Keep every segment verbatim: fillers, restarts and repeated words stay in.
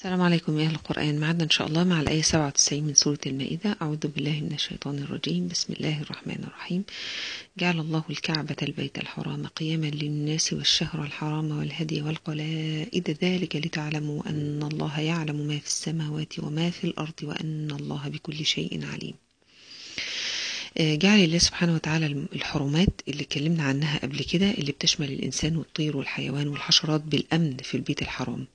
السلام عليكم يا أهل القرآن. معنا إن شاء الله مع الآية سبعة وتسعين من سورة المائدة. أعوذ بالله من الشيطان الرجيم. بسم الله الرحمن الرحيم. جعل الله الكعبة البيت الحرام قياما للناس والشهر الحرام والهدي والقلائد ذلك لتعلموا أن الله يعلم ما في السماوات وما في الأرض وأن الله بكل شيء عليم. جعل الله سبحانه وتعالى الحرمات اللي اتكلمنا عنها قبل كده، اللي بتشمل الإنسان والطير والحيوان والحشرات بالأمن في البيت الحرام.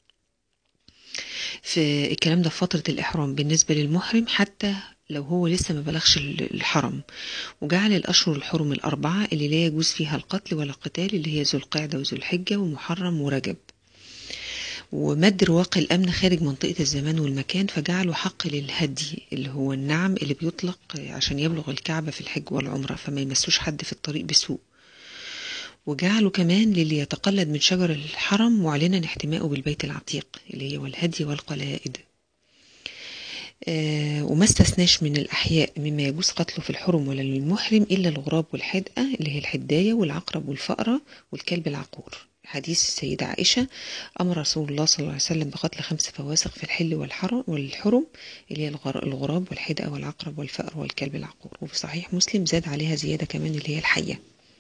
في الكلام ده في فترة الإحرام بالنسبة للمحرم حتى لو هو لسه ما بلغش الحرم. وجعل الأشهر الحرم الأربعة اللي لا يجوز فيها القتل ولا القتال، اللي هي ذو القعدة وذو الحجة ومحرم ورجب. ومد رواق الأمن خارج منطقة الزمان والمكان، فجعله حق للهدي اللي هو النعم اللي بيطلق عشان يبلغ الكعبة في الحج والعمرة، فما يمسوش حد في الطريق بسوء. وجعله كمان للي يتقلد من شجر الحرم معلنا احتمائه بالبيت العتيق اللي هي والهدي والقلائد. آه وما استثناش من الأحياء مما يجوز قتله في الحرم ولا للمحرم إلا الغراب والحدقة اللي هي الحداية والعقرب والفأرة والكلب العقور. حديث السيدة عائشة: أمر رسول الله صلى الله عليه وسلم بقتل خمس فواسق في الحل والحرم والحرم اللي هي الغراب والحدقة والعقرب والفأر والكلب العقور. وفي صحيح مسلم زاد عليها زيادة كمان اللي هي الحية.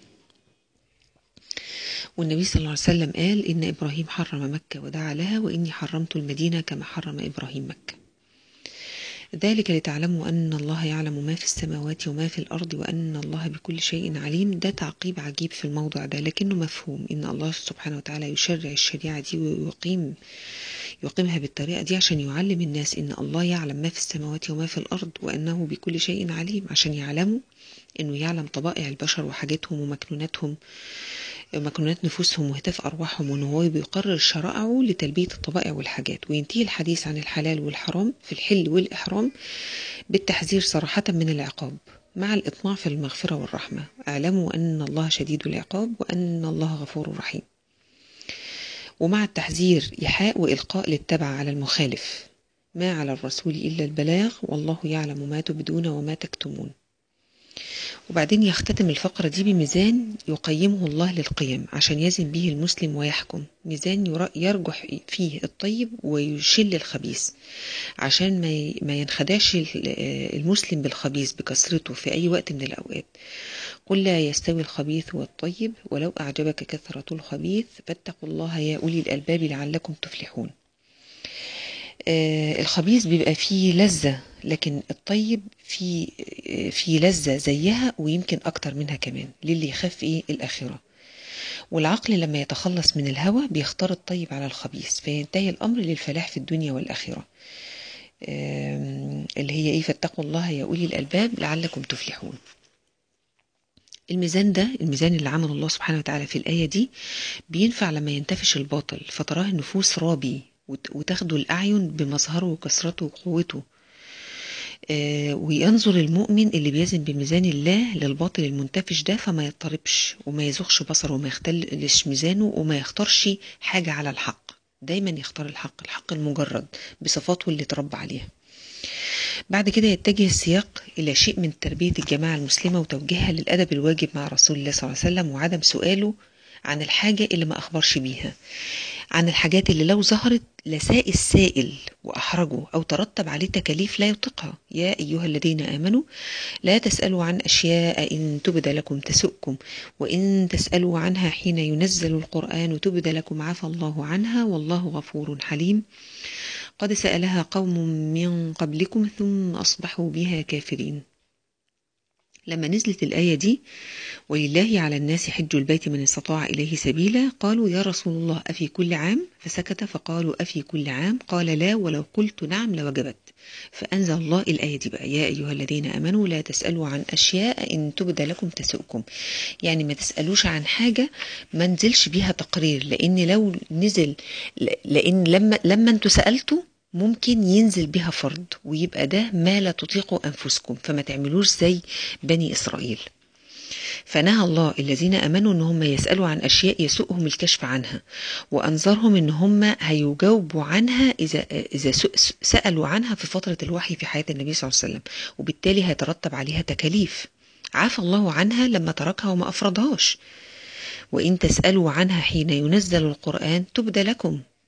والنبي صلى الله عليه وسلم قال: إن إبراهيم حرم مكة ودعا لها، وإني حرمت المدينة كما حرم إبراهيم مكة. ذلك لتعلموا أن الله يعلم ما في السماوات وما في الأرض وأن الله بكل شيء عليم. ده تعقيب عجيب في الموضع ده، لكنه مفهوم إن الله سبحانه وتعالى يشرع الشريعة دي ويقيم يقيمها بالطريقة دي عشان يعلم الناس إن الله يعلم ما في السماوات وما في الأرض وأنه بكل شيء عليم، عشان يعلموا إنه يعلم طبائع البشر وحاجاتهم ومكنوناتهم مكنونات نفوسهم وهتاف أرواحهم، وأنه هو بيقرر شرائعه لتلبية الطبائع والحاجات. وينتهي الحديث عن الحلال والحرام في الحل والإحرام بالتحذير صراحة من العقاب مع الإطماع في المغفرة والرحمة. اعلموا أن الله شديد العقاب وأن الله غفور رحيم. ومع التحذير إيحاء وإلقاء للتبع على المخالف. ما على الرسول إلا البلاغ والله يعلم ما تبدون وما تكتمون. وبعدين يختتم الفقرة دي بميزان يقيمه الله للقيم عشان يزن به المسلم ويحكم، ميزان يرجح فيه الطيب ويشل الخبيث، عشان ما ينخدعش المسلم بالخبيث بكثرته في أي وقت من الأوقات. قل لا يستوي الخبيث والطيب ولو أعجبك كثرة الخبيث فاتقوا الله يا أولي الألباب لعلكم تفلحون. آه الخبيث بيبقى فيه لذة، لكن الطيب فيه في لذة زيها ويمكن أكتر منها كمان للي يخاف إيه الآخرة. والعقل لما يتخلص من الهوى بيختار الطيب على الخبيث، فينتهي الأمر للفلاح في الدنيا والآخرة. آه اللي هي إيه؟ فاتقوا الله يا أولي الألباب لعلكم تفلحون. الميزان ده، الميزان اللي عمله الله سبحانه وتعالى في الآية دي، بينفع لما ينتفش الباطل فتراه النفوس رابي وتاخده الأعين بمظهره وكثرته وقوته. آه وينظر المؤمن اللي بيزن بميزان الله للباطل المنتفش ده فما يضطربش وما يزغش بصره وما يختلش ميزانه وما يختارش حاجة على الحق. دايما يختار الحق، الحق المجرد بصفاته اللي تربى عليها. بعد كده يتجه السياق إلى شيء من تربية الجماعة المسلمة وتوجيهها للأدب الواجب مع رسول الله صلى الله عليه وسلم، وعدم سؤاله عن الحاجة اللي ما أخبرش بيها، عن الحاجات اللي لو ظهرت لساء السائل وأحرجه أو ترتب عليه تكاليف لا يطيقها. يا أيها الذين آمنوا لا تسألوا عن أشياء إن تبد لكم تسؤكم وإن تسألوا عنها حين ينزل القرآن تبد لكم عفى الله عنها والله غفور حليم. قد سألها قوم من قبلكم ثم أصبحوا بها كافرين. لما نزلت الآية دي: ولله على الناس حج البيت من استطاع إليه سبيلا، قالوا يا رسول الله أفي كل عام؟ فسكت فقالوا أفي كل عام؟ قال لا ولو قلت نعم لوجبت. فأنزل الله الآية دي بقى: يا أيها الذين آمنوا لا تسألوا عن أشياء إن تبد لكم تسؤكم. يعني ما تسألوش عن حاجة ما نزلش بيها تقرير، لأن لو نزل لأن لما لما انتوا سألتوا ممكن ينزل بها فرض ويبقى ده ما لا تطيقوا أنفسكم، فما تعملوش زي بني إسرائيل. فنهى الله الذين أمنوا إن هم يسألوا عن أشياء يسوءهم الكشف عنها، وأنظرهم إن هم هيجاوبوا عنها إذا إذا سألوا عنها في فترة الوحي في حياة النبي صلى الله عليه وسلم، وبالتالي هيترتب عليها تكاليف. عفى الله عنها لما تركها وما أفرضهاش. وإن تسألوا عنها حين ينزل القرآن تبد لكم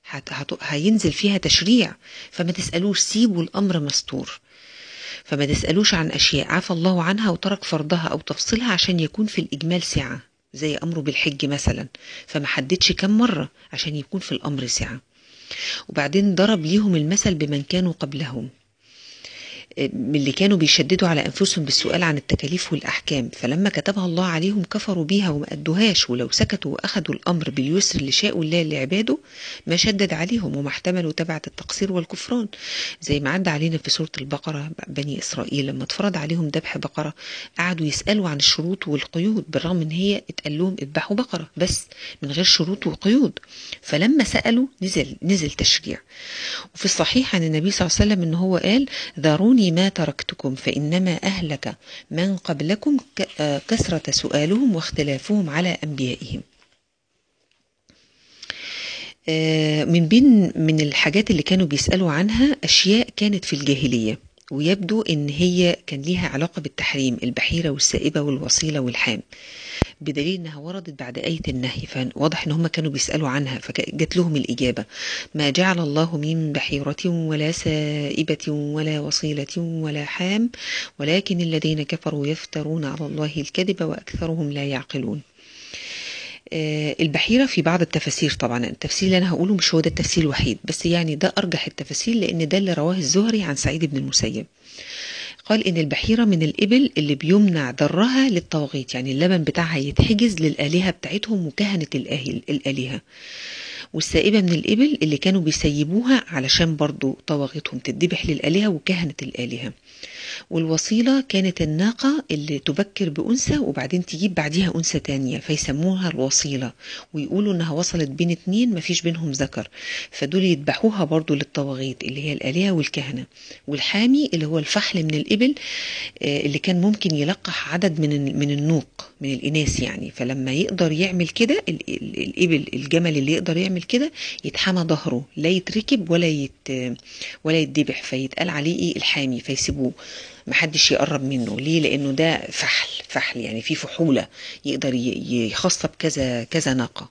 هت... هت... هينزل فيها تشريع، فما تسألوش، سيبوا الأمر مستور. فما تسألوش عن أشياء عفى الله عنها وترك فرضها أو تفصيلها عشان يكون في الإجمال سعة، زي أمره بالحج مثلا، فما حددش كم مرة عشان يكون في الأمر سعة. وبعدين ضرب ليهم المثل بمن كانوا قبلهم، من اللي كانوا بيشددوا على أنفسهم بالسؤال عن التكاليف والأحكام، فلما كتبها الله عليهم كفروا بيها وما أدوهاش، ولو سكتوا وأخذوا الأمر باليسر اللي شاءوا الله لعباده ما شدد عليهم وما احتملوا تبعة التقصير والكفران. زي ما عدى علينا في سورة البقرة بني إسرائيل لما اتفرض عليهم ذبح بقرة قعدوا يسألوا عن الشروط والقيود، بالرغم ان هي اتقال لهم اذبحوا بقرة بس من غير شروط وقيود، فلما سألوا نزل نزل تشريع. وفي الصحيح عن النبي صلى الله عليه وسلم ان هو قال ذروني ما تركتكم فإنما أهلك من قبلكم كثرة سؤالهم واختلافهم على أنبيائهم. من بين من الحاجات اللي كانوا بيسألوا عنها أشياء كانت في الجاهلية ويبدو ان هي كان ليها علاقة بالتحريم، البحيرة والسائبة والوصيلة والحام، بدليل انها وردت بعد آية النهي، فواضح ان هم كانوا بيسألوا عنها فجت لهم الإجابة: ما جعل الله من بحيرة ولا سائبة ولا وصيلة ولا حام ولكن الذين كفروا يفترون على الله الكذب وأكثرهم لا يعقلون. البحيرة في بعض التفاسير، طبعا التفسير اللي أنا هقوله مش هو ده التفسير الوحيد، بس يعني ده أرجح التفاسير لأن ده اللي رواه الزهري عن سعيد بن المسيب. قال إن البحيرة من الإبل اللي بيمنع ضرها للطواغيت، يعني اللبن بتاعها يتحجز للآلهة بتاعتهم وكهنة الآلهة. والسائبة من الإبل اللي كانوا بيسيبوها علشان برضو طواغيتهم تذبح للآلهة وكهنة الآلهة. والوصيلة كانت الناقة اللي تبكر بأنثى وبعدين تجيب بعديها أنثى تانية فيسموها الوصيلة، ويقولوا انها وصلت بين اتنين مفيش بينهم ذكر، فدول يذبحوها برضو للطواغيت اللي هي الآلهة والكهنة. والحامي اللي هو الفحل من الإبل اللي كان ممكن يلقح عدد من من النوق من الإناث يعني، فلما يقدر يعمل كده الإبل الجمل اللي يقدر يعمل كده يتحمى ظهره، لا يتركب ولا يت ولا يتذبح، فيتقال عليه ايه الحامي، فيسيبوه محدش يقرب منه. ليه؟ لأنه ده فحل فحل يعني في فحولة يقدر يخصب كذا كذا ناقة.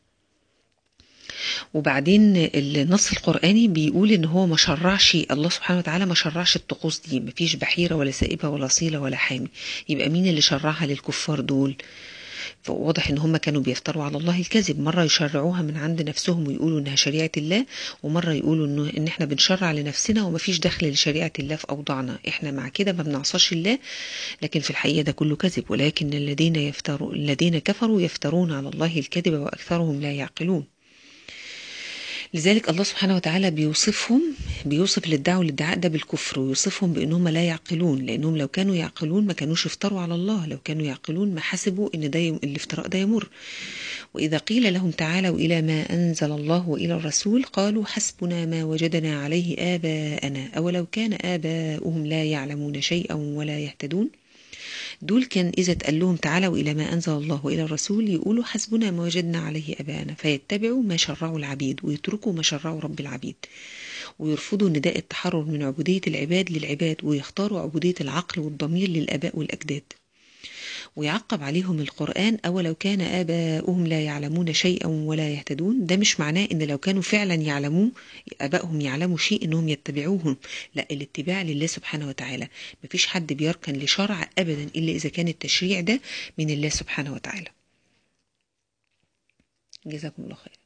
وبعدين النص القرآني بيقول ان هو ما شرعش، الله سبحانه وتعالى ما شرعش الطقوس دي، ما فيش بحيرة ولا سائبة ولا صيلة ولا حامي، يبقى مين اللي شرعها للكفار دول؟ فواضح ان هم كانوا بيفتروا على الله الكذب، مرة يشرعوها من عند نفسهم ويقولوا انها شريعة الله، ومرة يقولوا انه ان احنا بنشرع لنفسنا وما فيش دخل لشريعة الله في اوضاعنا، احنا مع كده ما بنعصاش الله، لكن في الحقيقة ده كله كذب. ولكن الذين يفتروا الذين كفروا يفترون على الله الكذب واكثرهم لا يعقلون. لذلك الله سبحانه وتعالى بيوصفهم بيوصف للدعوة والادعاء ده بالكفر، ويوصفهم بأنهم لا يعقلون، لأنهم لو كانوا يعقلون ما كانوش افتروا على الله، لو كانوا يعقلون ما حسبوا ان ده الافتراء ده يمر. وإذا قيل لهم تعالوا إلى ما أنزل الله وإلى الرسول قالوا حسبنا ما وجدنا عليه آباءنا أولو كان آباؤهم لا يعلمون شيئا ولا يهتدون. دول كان إذا تقال لهم تعالوا إلى ما أنزل الله وإلى الرسول يقولوا حسبنا ما وجدنا عليه آباءنا، فيتبعوا ما شرعوا العبيد ويتركوا ما شرعوا رب العبيد، ويرفضوا نداء التحرر من عبودية العباد للعباد، ويختاروا عبودية العقل والضمير للآباء والأجداد. ويعقب عليهم القرآن أولو كان آباؤهم لا يعلمون شيئا ولا يهتدون، ده مش معناه إن لو كانوا فعلا يعلموا آباؤهم يعلموا شيء إنهم يتبعوهم، لا، الاتباع لله سبحانه وتعالى، مفيش حد بيركن لشرع أبدا إلا إذا كان التشريع ده من الله سبحانه وتعالى. جزاكم الله خير.